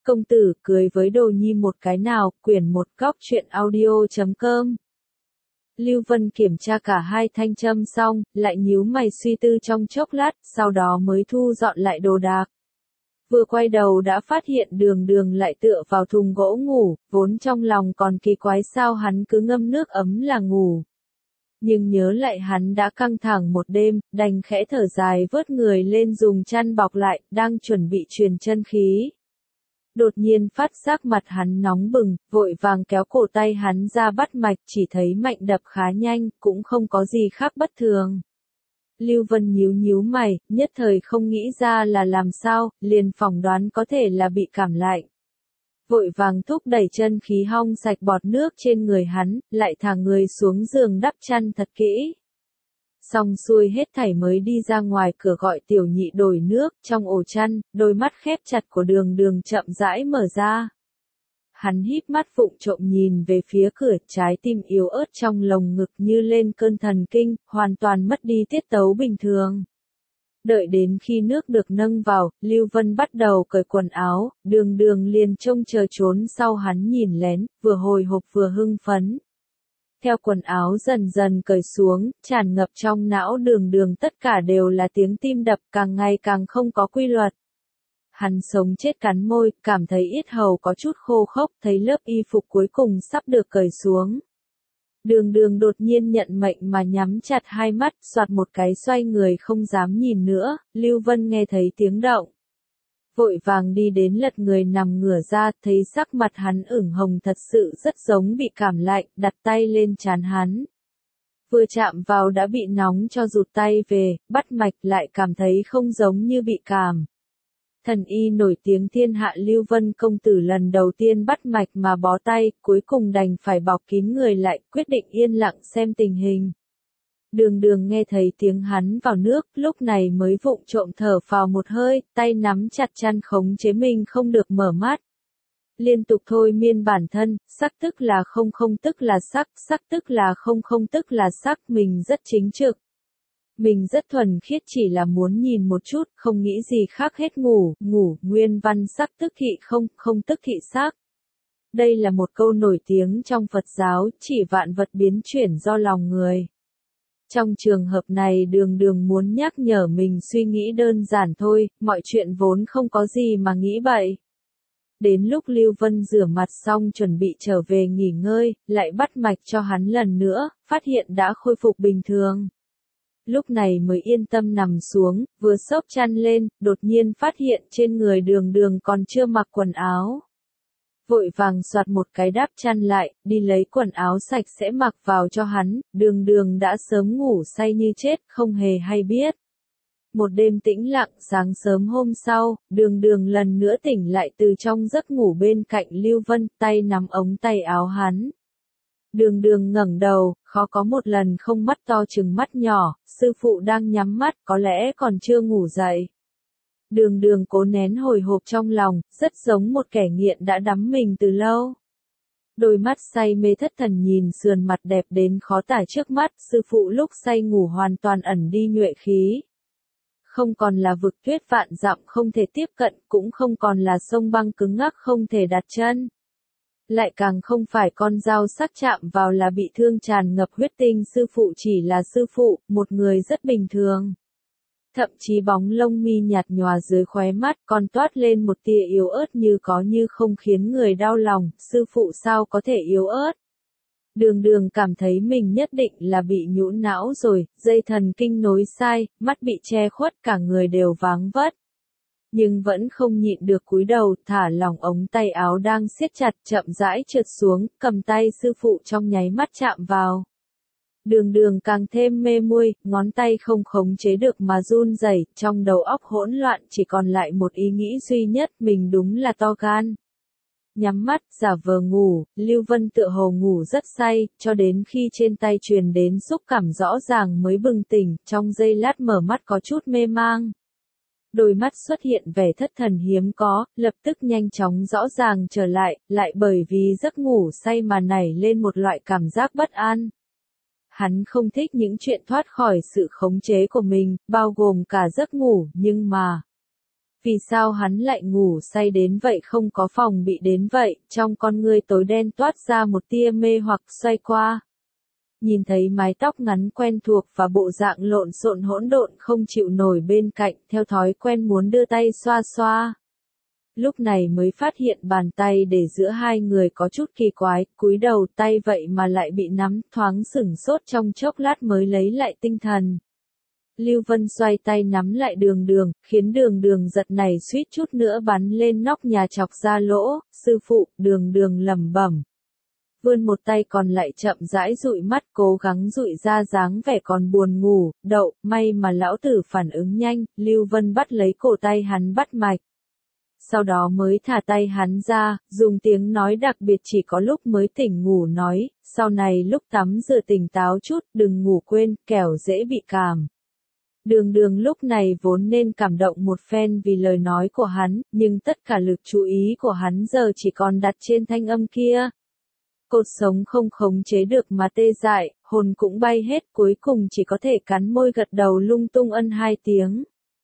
Công tử cười với đồ nhi một cái nào, quyển 1 góc truyện audio.com. Lưu Vân kiểm tra cả hai thanh châm xong, lại nhíu mày suy tư trong chốc lát, sau đó mới thu dọn lại đồ đạc. Vừa quay đầu đã phát hiện Đường Đường lại tựa vào thùng gỗ ngủ, vốn trong lòng còn kỳ quái sao hắn cứ ngâm nước ấm là ngủ. Nhưng nhớ lại hắn đã căng thẳng một đêm, đành khẽ thở dài vớt người lên dùng chăn bọc lại, đang chuẩn bị truyền chân khí. Đột nhiên phát giác mặt hắn nóng bừng, vội vàng kéo cổ tay hắn ra bắt mạch, chỉ thấy mạch đập khá nhanh, cũng không có gì khác bất thường. Lưu Vân nhíu mày, nhất thời không nghĩ ra là làm sao, liền phỏng đoán có thể là bị cảm lạnh. Vội vàng thúc đẩy chân khí hong sạch bọt nước trên người hắn, lại thả người xuống giường đắp chăn thật kỹ. Xong xuôi hết thảy mới đi ra ngoài cửa gọi Tiểu Nhị đổi nước, trong ổ chăn, đôi mắt khép chặt của Đường Đường chậm rãi mở ra. Hắn híp mắt vụng trộm nhìn về phía cửa, trái tim yếu ớt trong lồng ngực như lên cơn thần kinh, hoàn toàn mất đi tiết tấu bình thường. Đợi đến khi nước được nâng vào, Lưu Vân bắt đầu cởi quần áo, Đường Đường liền trông chờ trốn sau hắn nhìn lén, vừa hồi hộp vừa hưng phấn. Theo quần áo dần dần cởi xuống, tràn ngập trong não Đường Đường tất cả đều là tiếng tim đập càng ngày càng không có quy luật. Hắn sống chết cắn môi, cảm thấy yết hầu có chút khô khốc, thấy lớp y phục cuối cùng sắp được cởi xuống. Đường Đường đột nhiên nhận mệnh mà nhắm chặt hai mắt, soạt một cái xoay người không dám nhìn nữa, Lưu Vân nghe thấy tiếng động. Vội vàng đi đến lật người nằm ngửa ra, thấy sắc mặt hắn ửng hồng thật sự rất giống bị cảm lạnh, đặt tay lên trán hắn. Vừa chạm vào đã bị nóng cho rụt tay về, bắt mạch lại cảm thấy không giống như bị cảm. Thần y nổi tiếng thiên hạ Lưu Vân công tử lần đầu tiên bắt mạch mà bó tay, cuối cùng đành phải bọc kín người lại, quyết định yên lặng xem tình hình. Đường Đường nghe thấy tiếng hắn vào nước, lúc này mới vụng trộm thở phào một hơi, tay nắm chặt chăn khống chế mình không được mở mắt. Liên tục thôi miên bản thân, sắc tức là không không tức là sắc, sắc tức là không không tức là sắc, mình rất chính trực. Mình rất thuần khiết chỉ là muốn nhìn một chút, không nghĩ gì khác hết ngủ, nguyên văn sắc tức thị không, không tức thị sắc. Đây là một câu nổi tiếng trong Phật giáo, chỉ vạn vật biến chuyển do lòng người. Trong trường hợp này Đường Đường muốn nhắc nhở mình suy nghĩ đơn giản thôi, mọi chuyện vốn không có gì mà nghĩ bậy. Đến lúc Lưu Vân rửa mặt xong chuẩn bị trở về nghỉ ngơi, lại bắt mạch cho hắn lần nữa, phát hiện đã khôi phục bình thường. Lúc này mới yên tâm nằm xuống, vừa xốc chăn lên, đột nhiên phát hiện trên người Đường Đường còn chưa mặc quần áo. Vội vàng soạt một cái đắp chăn lại, đi lấy quần áo sạch sẽ mặc vào cho hắn, Đường Đường đã sớm ngủ say như chết, không hề hay biết. Một đêm tĩnh lặng, sáng sớm hôm sau, Đường Đường lần nữa tỉnh lại từ trong giấc ngủ bên cạnh Lưu Vân, tay nắm ống tay áo hắn. Đường Đường ngẩng đầu, khó có một lần không mắt to trừng mắt nhỏ, sư phụ đang nhắm mắt, có lẽ còn chưa ngủ dậy. Đường Đường cố nén hồi hộp trong lòng, rất giống một kẻ nghiện đã đắm mình từ lâu. Đôi mắt say mê thất thần nhìn sườn mặt đẹp đến khó tả trước mắt, sư phụ lúc say ngủ hoàn toàn ẩn đi nhuệ khí. Không còn là vực tuyết vạn dặm không thể tiếp cận, cũng không còn là sông băng cứng ngắc không thể đặt chân. Lại càng không phải con dao sắc chạm vào là bị thương tràn ngập huyết tinh, sư phụ chỉ là sư phụ, một người rất bình thường. Thậm chí bóng lông mi nhạt nhòa dưới khóe mắt còn toát lên một tia yếu ớt như có như không khiến người đau lòng, sư phụ sao có thể yếu ớt. Đường Đường cảm thấy mình nhất định là bị nhũn não rồi, dây thần kinh nối sai, mắt bị che khuất cả người đều váng vất. Nhưng vẫn không nhịn được cúi đầu, thả lỏng ống tay áo đang siết chặt chậm rãi trượt xuống, cầm tay sư phụ trong nháy mắt chạm vào. Đường Đường càng thêm mê muội, ngón tay không khống chế được mà run rẩy, trong đầu óc hỗn loạn chỉ còn lại một ý nghĩ duy nhất, mình đúng là to gan. Nhắm mắt, giả vờ ngủ, Lưu Vân tựa hồ ngủ rất say, cho đến khi trên tay truyền đến xúc cảm rõ ràng mới bừng tỉnh, trong giây lát mở mắt có chút mê mang. Đôi mắt xuất hiện vẻ thất thần hiếm có, lập tức nhanh chóng rõ ràng trở lại bởi vì giấc ngủ say mà nảy lên một loại cảm giác bất an. Hắn không thích những chuyện thoát khỏi sự khống chế của mình, bao gồm cả giấc ngủ, nhưng mà Vì sao hắn lại ngủ say đến vậy, không có phòng bị đến vậy, trong con ngươi tối đen toát ra một tia mê hoặc xoay qua. Nhìn thấy mái tóc ngắn quen thuộc và bộ dạng lộn xộn hỗn độn không chịu nổi bên cạnh, theo thói quen muốn đưa tay xoa xoa. Lúc này mới phát hiện bàn tay để giữa hai người có chút kỳ quái, cúi đầu tay vậy mà lại bị nắm, thoáng sửng sốt trong chốc lát mới lấy lại tinh thần. Lưu Vân xoay tay nắm lại Đường Đường, khiến Đường Đường giật này suýt chút nữa bắn lên nóc nhà chọc ra lỗ. Sư phụ, Đường Đường lẩm bẩm. Vươn một tay còn lại chậm rãi dụi mắt, cố gắng dụi ra dáng vẻ còn buồn ngủ. Đậu, may mà lão tử phản ứng nhanh, Lưu Vân bắt lấy cổ tay hắn bắt mạch. Sau đó mới thả tay hắn ra, dùng tiếng nói đặc biệt chỉ có lúc mới tỉnh ngủ nói, sau này lúc tắm rửa tỉnh táo chút, đừng ngủ quên, kẻo dễ bị cảm. Đường Đường lúc này vốn nên cảm động một phen vì lời nói của hắn, nhưng tất cả lực chú ý của hắn giờ chỉ còn đặt trên thanh âm kia. Cột sống không khống chế được mà tê dại, hồn cũng bay hết, cuối cùng chỉ có thể cắn môi gật đầu lung tung ân hai tiếng.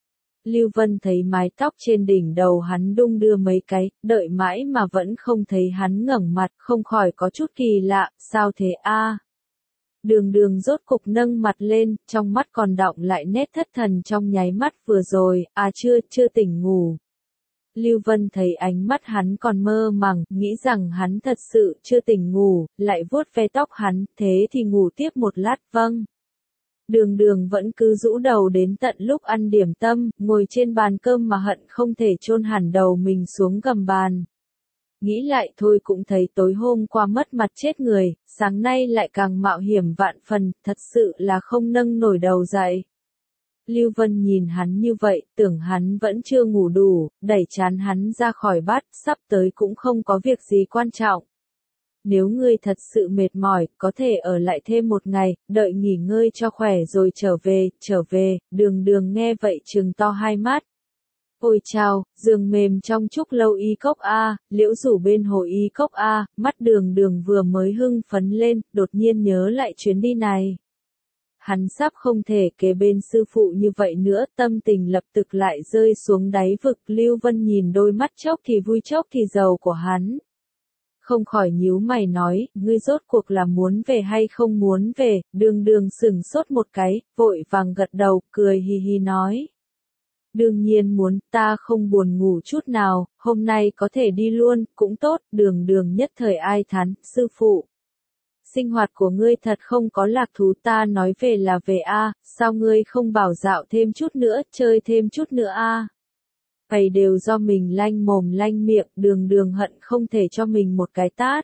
Lưu Vân thấy mái tóc trên đỉnh đầu hắn đung đưa mấy cái, đợi mãi mà vẫn không thấy hắn ngẩng mặt, không khỏi có chút kỳ lạ, sao thế a? Đường Đường rốt cục nâng mặt lên, trong mắt còn đọng lại nét thất thần trong nháy mắt vừa rồi, chưa tỉnh ngủ. Lưu Vân thấy ánh mắt hắn còn mơ màng, nghĩ rằng hắn thật sự chưa tỉnh ngủ, lại vuốt ve tóc hắn, thế thì ngủ tiếp một lát, vâng. Đường Đường vẫn cứ rũ đầu đến tận lúc ăn điểm tâm, ngồi trên bàn cơm mà hận không thể chôn hẳn đầu mình xuống gầm bàn. Nghĩ lại thôi cũng thấy tối hôm qua mất mặt chết người, sáng nay lại càng mạo hiểm vạn phần, thật sự là không nâng nổi đầu dậy. Lưu Vân nhìn hắn như vậy, tưởng hắn vẫn chưa ngủ đủ, đẩy trán hắn ra khỏi bát, sắp tới cũng không có việc gì quan trọng. Nếu ngươi thật sự mệt mỏi, có thể ở lại thêm một ngày, đợi nghỉ ngơi cho khỏe rồi trở về, Đường Đường nghe vậy trừng to hai mắt. Ôi chao, giường mềm trong trúc lâu y cốc A, liễu rủ bên hồ y cốc A, mắt Đường Đường vừa mới hưng phấn lên, đột nhiên nhớ lại chuyến đi này. Hắn sắp không thể kế bên sư phụ như vậy nữa, tâm tình lập tức lại rơi xuống đáy vực. Lưu Vân nhìn đôi mắt chốc thì vui chốc thì giàu của hắn. Không khỏi nhíu mày nói, ngươi rốt cuộc là muốn về hay không muốn về, Đường Đường sửng sốt một cái, vội vàng gật đầu, cười hì hì nói. Đương nhiên muốn, ta không buồn ngủ chút nào, hôm nay có thể đi luôn, cũng tốt, Đường Đường nhất thời ai thán, sư phụ. Sinh hoạt của ngươi thật không có lạc thú, ta nói về là về a, sao ngươi không bảo dạo thêm chút nữa, chơi thêm chút nữa a? Vậy đều do mình lanh mồm lanh miệng, Đường Đường hận không thể cho mình một cái tát.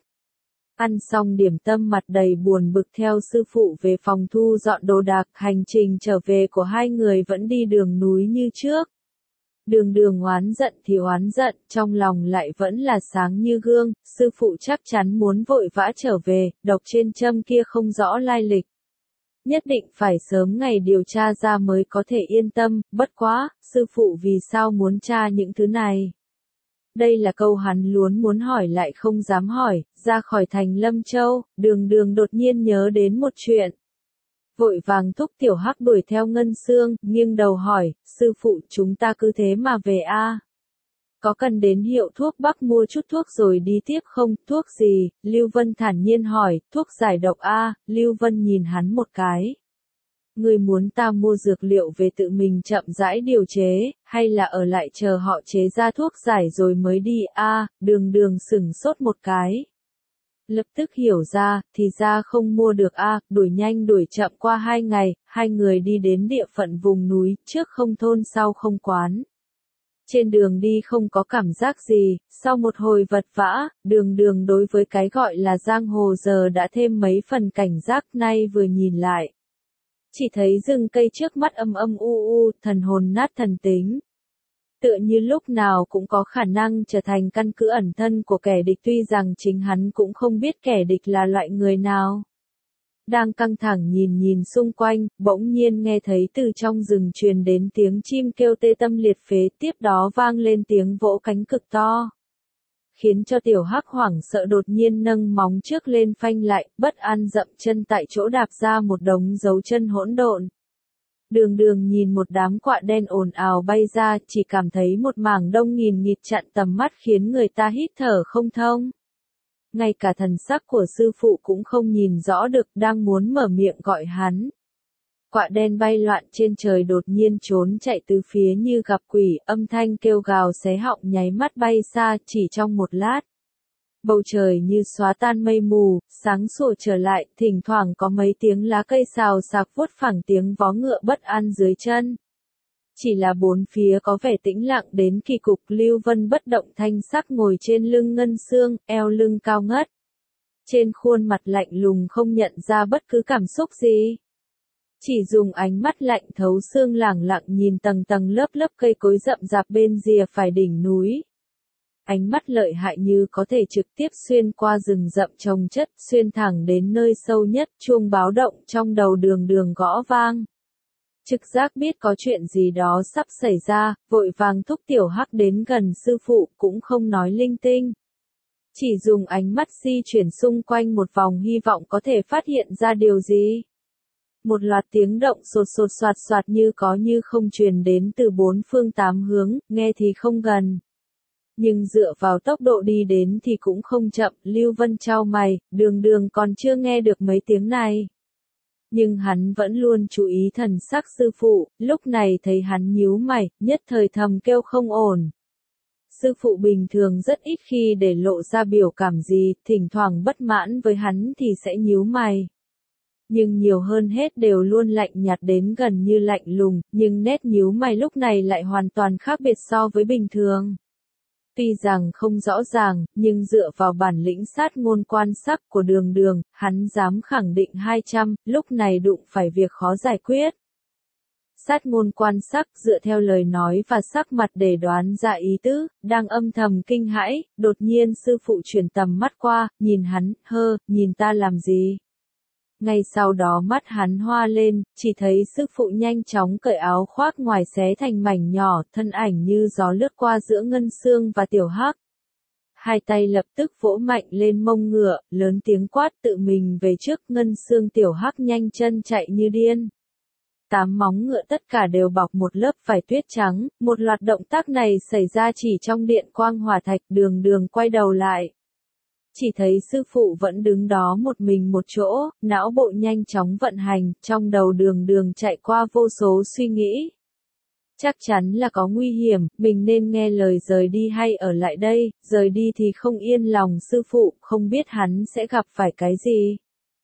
Ăn xong điểm tâm mặt đầy buồn bực theo sư phụ về phòng thu dọn đồ đạc, hành trình trở về của hai người vẫn đi đường núi như trước. Đường Đường oán giận thì oán giận, trong lòng lại vẫn là sáng như gương, sư phụ chắc chắn muốn vội vã trở về, độc trên châm kia không rõ lai lịch. Nhất định phải sớm ngày điều tra ra mới có thể yên tâm, bất quá, sư phụ vì sao muốn tra những thứ này? Đây là câu hắn luôn muốn hỏi lại không dám hỏi, ra khỏi thành Lâm Châu, Đường Đường đột nhiên nhớ đến một chuyện. Vội vàng thúc Tiểu Hắc đuổi theo Ngân Xương, nghiêng đầu hỏi, sư phụ chúng ta cứ thế mà về a? Có cần đến hiệu thuốc Bắc mua chút thuốc rồi đi tiếp không? Thuốc gì? Lưu Vân thản nhiên hỏi, thuốc giải độc a? Lưu Vân nhìn hắn một cái. Ngươi muốn ta mua dược liệu về tự mình chậm rãi điều chế, hay là ở lại chờ họ chế ra thuốc giải rồi mới đi a? Đường Đường sửng sốt một cái. Lập tức hiểu ra, thì ra không mua được a, đuổi nhanh đuổi chậm qua 2 ngày, hai người đi đến địa phận vùng núi, trước không thôn sau không quán. Trên đường đi không có cảm giác gì, sau một hồi vật vã, Đường Đường đối với cái gọi là giang hồ giờ đã thêm mấy phần cảnh giác, nay vừa nhìn lại. Chỉ thấy rừng cây trước mắt âm âm u, thần hồn nát thần tính. Tựa như lúc nào cũng có khả năng trở thành căn cứ ẩn thân của kẻ địch, tuy rằng chính hắn cũng không biết kẻ địch là loại người nào. Đang căng thẳng nhìn xung quanh, bỗng nhiên nghe thấy từ trong rừng truyền đến tiếng chim kêu tê tâm liệt phế, tiếp đó vang lên tiếng vỗ cánh cực to. Khiến cho Tiểu Hắc hoảng sợ đột nhiên nâng móng trước lên phanh lại, bất an dậm chân tại chỗ đạp ra một đống dấu chân hỗn độn. Đường Đường nhìn một đám quạ đen ồn ào bay ra, chỉ cảm thấy một mảng đông nghìn nghịt chặn tầm mắt khiến người ta hít thở không thông. Ngay cả thần sắc của sư phụ cũng không nhìn rõ được, đang muốn mở miệng gọi hắn. Quạ đen bay loạn trên trời đột nhiên trốn chạy từ phía như gặp quỷ, âm thanh kêu gào xé họng nháy mắt bay xa, chỉ trong một lát. Bầu trời như xóa tan mây mù, sáng sủa trở lại, thỉnh thoảng có mấy tiếng lá cây xào xạc vuốt phẳng tiếng vó ngựa bất an dưới chân. Chỉ là bốn phía có vẻ tĩnh lặng đến kỳ cục. Lưu Vân bất động thanh sắc ngồi trên lưng Ngân Xương, eo lưng cao ngất. Trên khuôn mặt lạnh lùng không nhận ra bất cứ cảm xúc gì. Chỉ dùng ánh mắt lạnh thấu xương lẳng lặng nhìn tầng tầng lớp lớp cây cối rậm rạp bên rìa phải đỉnh núi. Ánh mắt lợi hại như có thể trực tiếp xuyên qua rừng rậm chồng chất, xuyên thẳng đến nơi sâu nhất. Chuông báo động trong đầu Đường Đường gõ vang. Trực giác biết có chuyện gì đó sắp xảy ra, vội vàng thúc Tiểu Hắc đến gần sư phụ, cũng không nói linh tinh. Chỉ dùng ánh mắt di chuyển xung quanh một vòng hy vọng có thể phát hiện ra điều gì. Một loạt tiếng động sột sột soạt soạt như có như không truyền đến từ bốn phương tám hướng, nghe thì không gần. Nhưng dựa vào tốc độ đi đến thì cũng không chậm. Lưu Vân chau mày, Đường Đường còn chưa nghe được mấy tiếng này. Nhưng hắn vẫn luôn chú ý thần sắc sư phụ, lúc này thấy hắn nhíu mày, nhất thời thầm kêu không ổn. Sư phụ bình thường rất ít khi để lộ ra biểu cảm gì, thỉnh thoảng bất mãn với hắn thì sẽ nhíu mày. Nhưng nhiều hơn hết đều luôn lạnh nhạt đến gần như lạnh lùng, nhưng nét nhíu mày lúc này lại hoàn toàn khác biệt so với bình thường. Tuy rằng không rõ ràng, nhưng dựa vào bản lĩnh sát ngôn quan sắc của Đường Đường, hắn dám khẳng định 200, lúc này đụng phải việc khó giải quyết. Sát ngôn quan sắc dựa theo lời nói và sắc mặt để đoán ra ý tứ, đang âm thầm kinh hãi, đột nhiên sư phụ chuyển tầm mắt qua, nhìn hắn, nhìn ta làm gì? Ngay sau đó mắt hắn hoa lên, chỉ thấy sư phụ nhanh chóng cởi áo khoác ngoài xé thành mảnh nhỏ, thân ảnh như gió lướt qua giữa Ngân Xương và Tiểu Hắc. Hai tay lập tức vỗ mạnh lên mông ngựa, lớn tiếng quát tự mình về trước. Ngân Xương Tiểu Hắc nhanh chân chạy như điên. 8 móng ngựa tất cả đều bọc một lớp vải tuyết trắng, một loạt động tác này xảy ra chỉ trong điện quang hỏa thạch. Đường Đường quay đầu lại. Chỉ thấy sư phụ vẫn đứng đó một mình một chỗ, não bộ nhanh chóng vận hành, trong đầu Đường Đường chạy qua vô số suy nghĩ. Chắc chắn là có nguy hiểm, mình nên nghe lời rời đi hay ở lại đây, rời đi thì không yên lòng sư phụ, không biết hắn sẽ gặp phải cái gì.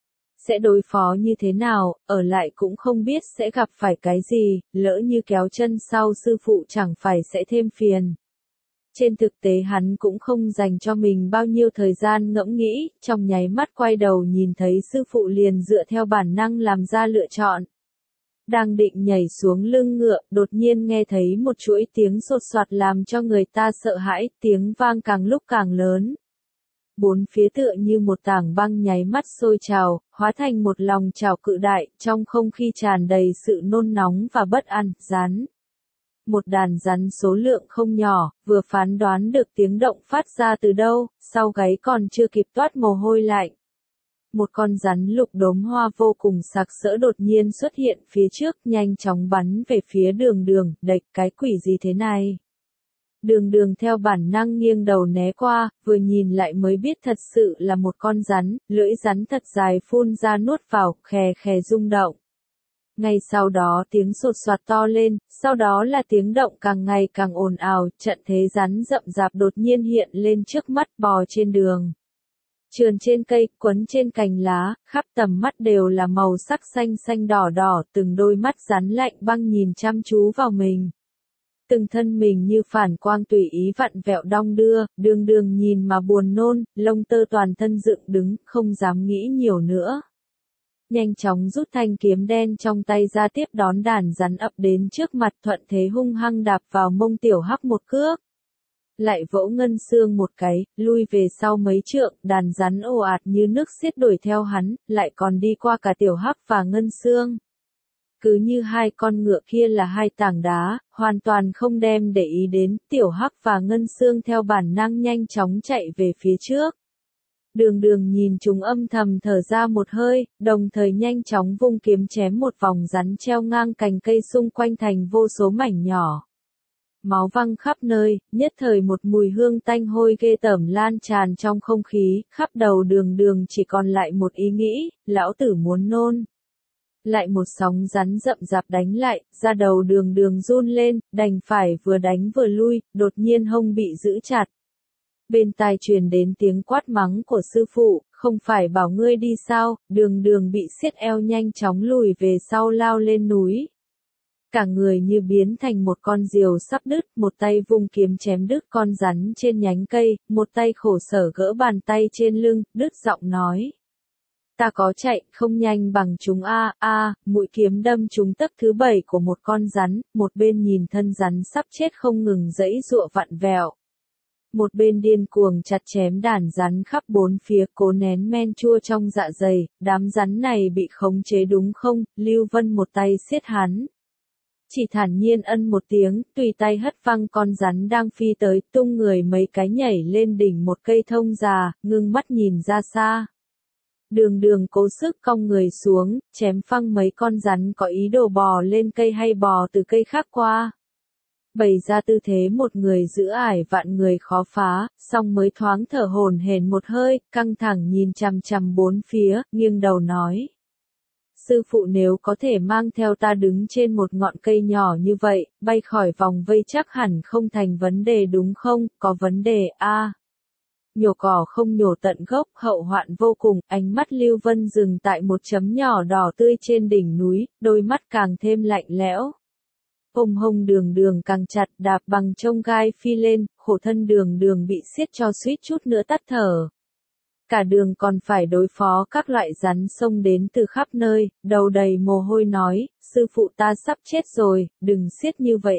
Sẽ đối phó như thế nào, ở lại cũng không biết sẽ gặp phải cái gì, lỡ như kéo chân sau sư phụ chẳng phải sẽ thêm phiền. Trên thực tế hắn cũng không dành cho mình bao nhiêu thời gian ngẫm nghĩ, trong nháy mắt quay đầu nhìn thấy sư phụ liền dựa theo bản năng làm ra lựa chọn. Đang định nhảy xuống lưng ngựa, đột nhiên nghe thấy một chuỗi tiếng sột soạt làm cho người ta sợ hãi, tiếng vang càng lúc càng lớn. Bốn phía tựa như một tảng băng nháy mắt sôi trào, hóa thành một lòng trào cự đại, trong không khí tràn đầy sự nôn nóng và bất an. Rắn. Một đàn rắn số lượng không nhỏ, vừa phán đoán được tiếng động phát ra từ đâu, sau gáy còn chưa kịp toát mồ hôi lạnh. Một con rắn lục đốm hoa vô cùng sặc sỡ đột nhiên xuất hiện phía trước, nhanh chóng bắn về phía Đường Đường, đệch cái quỷ gì thế này. Đường Đường theo bản năng nghiêng đầu né qua, vừa nhìn lại mới biết thật sự là một con rắn, lưỡi rắn thật dài phun ra nuốt vào, khè khè rung động. Ngay sau đó tiếng sột soạt to lên, sau đó là tiếng động càng ngày càng ồn ào, trận thế rắn rậm rạp đột nhiên hiện lên trước mắt, bò trên đường. Trườn trên cây, quấn trên cành lá, khắp tầm mắt đều là màu sắc xanh xanh đỏ đỏ, từng đôi mắt rắn lạnh băng nhìn chăm chú vào mình. Từng thân mình như phản quang tùy ý vặn vẹo đong đưa, Đường Đường nhìn mà buồn nôn, lông tơ toàn thân dựng đứng, không dám nghĩ nhiều nữa. Nhanh chóng rút thanh kiếm đen trong tay ra tiếp đón đàn rắn ập đến trước mặt, thuận thế hung hăng đạp vào mông Tiểu Hắc một cước. Lại vỗ Ngân Xương một cái, lui về sau mấy trượng, đàn rắn ồ ạt như nước xiết đuổi theo hắn, lại còn đi qua cả Tiểu Hắc và Ngân Xương. Cứ như hai con ngựa kia là hai tảng đá, hoàn toàn không đem để ý đến. Tiểu Hắc và Ngân Xương theo bản năng nhanh chóng chạy về phía trước. Đường Đường nhìn chúng âm thầm thở ra một hơi, đồng thời nhanh chóng vung kiếm chém một vòng rắn treo ngang cành cây xung quanh thành vô số mảnh nhỏ. Máu văng khắp nơi, nhất thời một mùi hương tanh hôi ghê tởm lan tràn trong không khí, khắp đầu Đường Đường chỉ còn lại một ý nghĩ, lão tử muốn nôn. Lại một sóng rắn rậm rạp đánh lại, da đầu Đường Đường run lên, đành phải vừa đánh vừa lui, đột nhiên hông bị giữ chặt. Bên tai truyền đến tiếng quát mắng của sư phụ, không phải bảo ngươi đi sao, Đường Đường bị siết eo nhanh chóng lùi về sau lao lên núi. Cả người như biến thành một con diều sắp đứt, một tay vung kiếm chém đứt con rắn trên nhánh cây, một tay khổ sở gỡ bàn tay trên lưng, đứt giọng nói. Ta có chạy, không nhanh bằng chúng mũi kiếm đâm trúng tấc thứ 7 của một con rắn, một bên nhìn thân rắn sắp chết không ngừng giãy giụa vặn vẹo. Một bên điên cuồng chặt chém đàn rắn khắp bốn phía cố nén men chua trong dạ dày, đám rắn này bị khống chế đúng không, Lưu Vân một tay siết hắn. Chỉ thản nhiên ân một tiếng, tùy tay hất văng con rắn đang phi tới, tung người mấy cái nhảy lên đỉnh một cây thông già, ngưng mắt nhìn ra xa. Đường Đường cố sức cong người xuống, chém phăng mấy con rắn có ý đồ bò lên cây hay bò từ cây khác qua. Bày ra tư thế một người giữ ải vạn người khó phá, xong mới thoáng thở hổn hển một hơi, căng thẳng nhìn chằm chằm bốn phía, nghiêng đầu nói. Sư phụ nếu có thể mang theo ta đứng trên một ngọn cây nhỏ như vậy, bay khỏi vòng vây chắc hẳn không thành vấn đề đúng không, có vấn đề Nhổ cỏ không nhổ tận gốc, hậu hoạn vô cùng, ánh mắt Lưu Vân dừng tại một chấm nhỏ đỏ tươi trên đỉnh núi, đôi mắt càng thêm lạnh lẽo. Ôm hông Đường Đường càng chặt, đạp bằng chông gai phi lên, khổ thân Đường Đường bị siết cho suýt chút nữa tắt thở. Cả đường còn phải đối phó các loại rắn xông đến từ khắp nơi, đầu đầy mồ hôi nói, sư phụ ta sắp chết rồi, đừng siết như vậy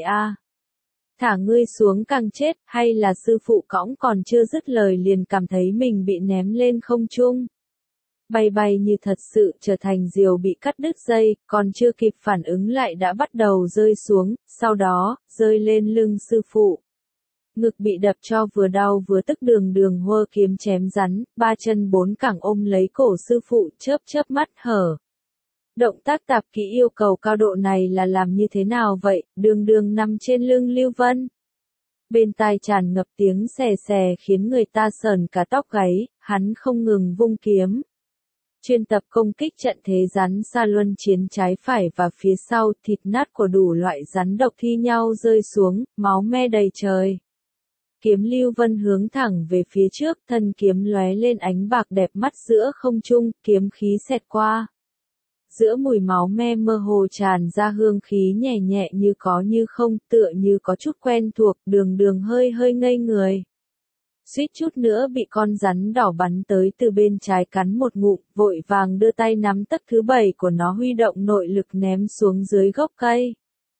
Thả ngươi xuống càng chết, hay là sư phụ cõng còn chưa dứt lời liền cảm thấy mình bị ném lên không trung. Bay bay như thật sự trở thành diều bị cắt đứt dây, còn chưa kịp phản ứng lại đã bắt đầu rơi xuống, sau đó, rơi lên lưng sư phụ. Ngực bị đập cho vừa đau vừa tức Đường Đường hơ kiếm chém rắn, ba chân bốn cẳng ôm lấy cổ sư phụ chớp chớp mắt hở. Động tác tạp kỹ yêu cầu cao độ này là làm như thế nào vậy, Đường Đường nằm trên lưng Lưu Vân. Bên tai tràn ngập tiếng xè xè khiến người ta sờn cả tóc gáy, hắn không ngừng vung kiếm. Chuyên tập công kích trận thế rắn xa luân chiến trái phải và phía sau thịt nát của đủ loại rắn độc thi nhau rơi xuống, máu me đầy trời. Kiếm Lưu Vân hướng thẳng về phía trước, thân kiếm lóe lên ánh bạc đẹp mắt giữa không trung, kiếm khí xẹt qua. Giữa mùi máu me mơ hồ tràn ra hương khí nhẹ nhẹ như có như không, tựa như có chút quen thuộc, Đường Đường hơi hơi ngây người. Suýt chút nữa bị con rắn đỏ bắn tới từ bên trái cắn một ngụm, vội vàng đưa tay nắm tấc thứ 7 của nó huy động nội lực ném xuống dưới gốc cây.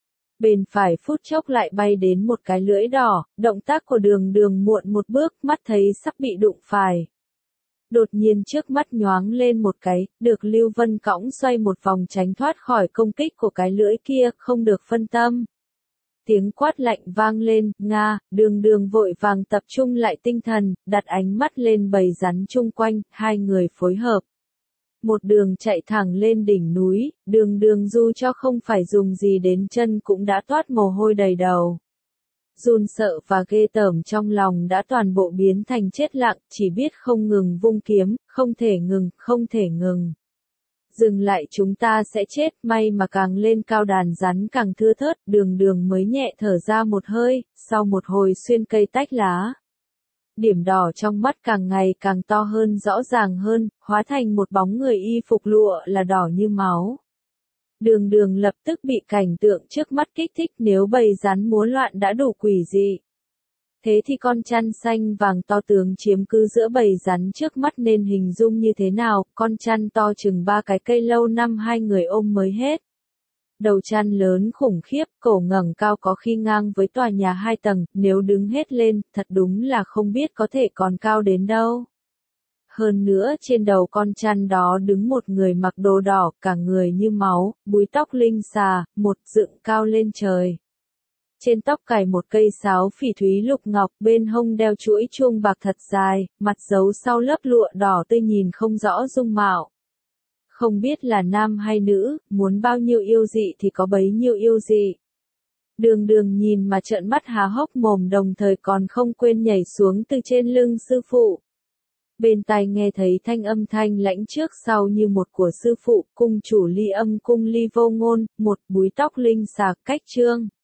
Bên phải phút chốc lại bay đến một cái lưỡi đỏ, động tác của Đường Đường muộn một bước, mắt thấy sắp bị đụng phải. Đột nhiên trước mắt nhoáng lên một cái, được Lưu Vân cõng xoay một vòng tránh thoát khỏi công kích của cái lưỡi kia, không được phân tâm. Tiếng quát lạnh vang lên, Đường Đường vội vàng tập trung lại tinh thần, đặt ánh mắt lên bầy rắn chung quanh, hai người phối hợp. Một đường chạy thẳng lên đỉnh núi, Đường Đường dù cho không phải dùng gì đến chân cũng đã toát mồ hôi đầy đầu. Run sợ và ghê tởm trong lòng đã toàn bộ biến thành chết lặng, chỉ biết không ngừng vung kiếm, không thể ngừng, không thể ngừng. Dừng lại chúng ta sẽ chết, may mà càng lên cao đàn rắn càng thưa thớt, Đường Đường mới nhẹ thở ra một hơi, sau một hồi xuyên cây tách lá. Điểm đỏ trong mắt càng ngày càng to hơn rõ ràng hơn, hóa thành một bóng người y phục lụa là đỏ như máu. Đường Đường lập tức bị cảnh tượng trước mắt kích thích, nếu bầy rắn múa loạn đã đủ quỷ dị. Thế thì con chăn xanh vàng to tướng chiếm cứ giữa bầy rắn trước mắt nên hình dung như thế nào, con chăn to chừng 3 cái cây lâu năm hai người ôm mới hết. Đầu chăn lớn khủng khiếp, cổ ngẩng cao có khi ngang với tòa nhà 2 tầng, nếu đứng hết lên, thật đúng là không biết có thể còn cao đến đâu. Hơn nữa trên đầu con chăn đó đứng một người mặc đồ đỏ, cả người như máu, búi tóc linh xà, một dựng cao lên trời. trên tóc cài một cây sáo phỉ thúy lục ngọc, bên hông đeo chuỗi chuông bạc thật dài, mặt giấu sau lớp lụa đỏ tươi nhìn không rõ dung mạo. Không biết là nam hay nữ, muốn bao nhiêu yêu dị thì có bấy nhiêu yêu dị. Đường Đường nhìn mà trợn mắt há hốc mồm, đồng thời còn không quên nhảy xuống từ trên lưng sư phụ. Bên tai nghe thấy thanh thanh lãnh trước sau như một của sư phụ, cung chủ Ly Âm cung Ly Vô Ngôn, một búi tóc linh xà cách trương.